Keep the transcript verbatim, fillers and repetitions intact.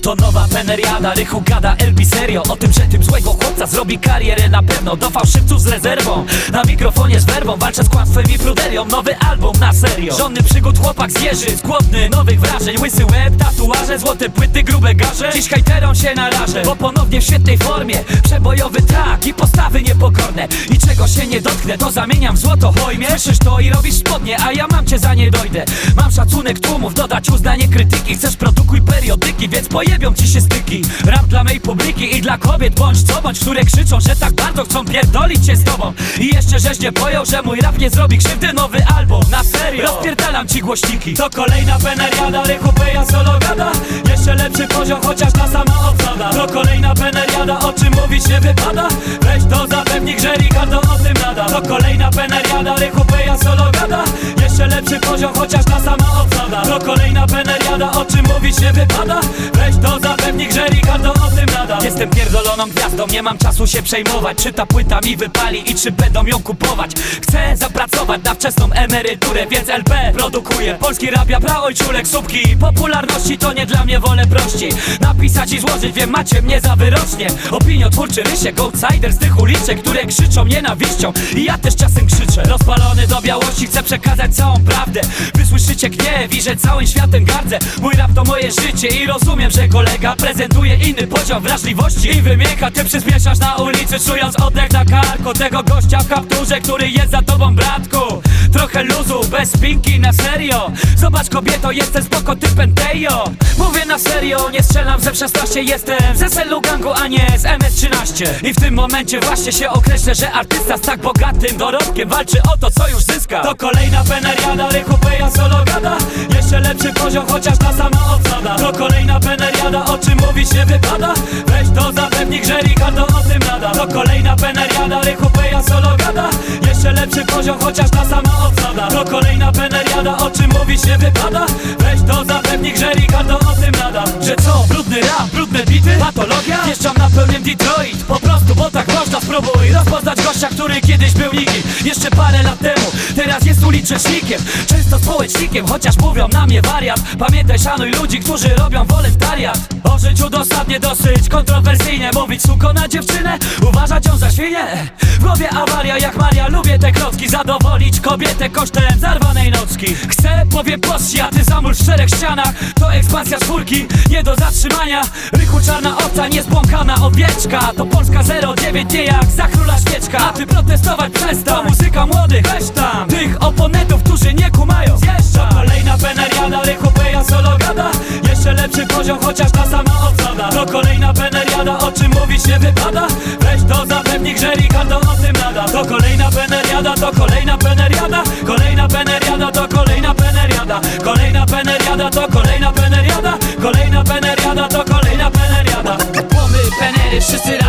To nowa peneriada, Rychu gada, Elbi serio o tym, że tym złego chłopca zrobi karierę na pewno. Do fałszywców z rezerwą, na mikrofonie z werbą, walczę z kłamstwem i pruderią. Nowy album na serio, żonny przygód, chłopak z Jeżyc, głodny nowych wrażeń. Łysy łeb, tatuaże, złote płyty, grube garze. Dziś hejterom się narażę, bo ponownie w świetnej formie. Przebojowy track i postawy niepokorne. I czego się nie dotknę, to zamieniam w złoto hojmie. Słyszysz to i robisz spodnie, a ja mam cię, za nie dojdę. Mam szacunek tłumów, dodać uznanie krytyki. Chcesz produkuj periodyki, więc pojebią ci się styki. Rap dla mej publiki i dla kobiet bądź co bądź, które krzyczą, że tak bardzo chcą pierdolić się z tobą. I jeszcze żeś nie pojął, że mój rap nie zrobi krzywdy. Nowy album, na serio, rozpierdalam ci głośniki. To kolejna peneriada, Rychu peja solo gada. Jeszcze lepszy poziom, chociaż ta sama obsada. To kolejna peneriada, o czym mówić nie wypada. Weź to zapewnik, że Ricardo o tym nada. To kolejna peneriada, Rychu peja solo gada. Jeszcze lepszy poziom, chociaż ta sama obsada. To kolejna peneriada, o czym mówić nie wypada. Weź to zapewnik, że Ricardo o tym nada. Jestem pierdoloną gwiazdą, nie mam czasu się przejmować, czy ta płyta mi wypali i czy będą ją kupować. Chcę zapracować na wczesną emeryturę, więc L P produkuję. Polski rap, ja praojczulek, słupki popularności to nie dla mnie, wolę prości napisać i złożyć, wiem, macie mnie za wyrocznie. Opiniotwórczy Rysiek, outsider z tych uliczek, które krzyczą nienawiścią i ja też czasem krzyczę. Rozpalony do białości, chcę przekazać całą prawdę. Wy słyszycie gniew i że całym światem gardzę. Mój rap to moje życie i rozumiem, że kolega prezentuje inny poziom wrażliwości i wymięka. Ty przyspieszasz na ulicy, czując oddech na karku tego gościa w kapturze, który jest za tobą, bratku. Trochę luzu, bez spinki, na serio. Zobacz kobieto, jestem spoko typem Tejo. Mówię na serio, nie strzelam ze szesnaście. Jestem z S L U gangu, a nie z M S trzynaście. I w tym momencie właśnie się określę, że artysta z tak bogatym dorobkiem walczy o to, co już zyska. To kolejna peneriada, Rychu peja solo gada. Jeszcze lepszy poziom, chociaż ta sama obsada. To kolejna peneriada, o czym mówić nie wypada. Weź to zapewnik, że Ricardo o tym nada. To kolejna peneriada, Rychu peja solo gada. Jeszcze lepszy poziom, chociaż ta sama obsada. To kolejna peneriada, o czym mówić nie wypada. Weź to zapewnik, że Ricardo o tym nada. Że co? Brudny rap, brudne bity, patologia? Wjeżdżam na pełnym Detroit, po prostu, bo tak można. Spróbuj rozpoznać gościa, który kiedyś był nikim, jeszcze parę lat temu, teraz jest ulicznikiem, często społecznikiem, chociaż mówią na mnie wariat. Pamiętaj, szanuj ludzi, którzy robią wolontariat. O życiu dosadnie, dosyć kontrowersyjnie mówić suko na dziewczynę, uważać ją za świnię. W głowie awaria jak Maria, lubię te klocki, zadowolić kobietę kosztem zarwanej nocki. Chcę, powiem pości, a ty zamól w czterech ścianach. To ekspansja czwórki, nie do zatrzymania. Rychu czarna owca, niezbłąkana owieczka. To Polska zero dziewięć, nie jak za króla świeczka. A ty protestować przestań, to muzyka młodych, weź tam tych oponentów, którzy nie kumają, zjeżdża. To kolejna peneriada, Rychu peja solo gada. Jeszcze lepszy poziom, chociaż ta sama obsada. To kolejna peneriada, o czym mówić nie wypada. Weź to zapewnik, że Ricardo o tym nada. To kolejna peneriada, to kolejna peneriada. Kolejna peneriada, to kolejna peneriada. Kolejna peneriada, to kolejna peneriada. Kolejna peneriada, to kolejna peneriada. Pomy, penery, wszyscy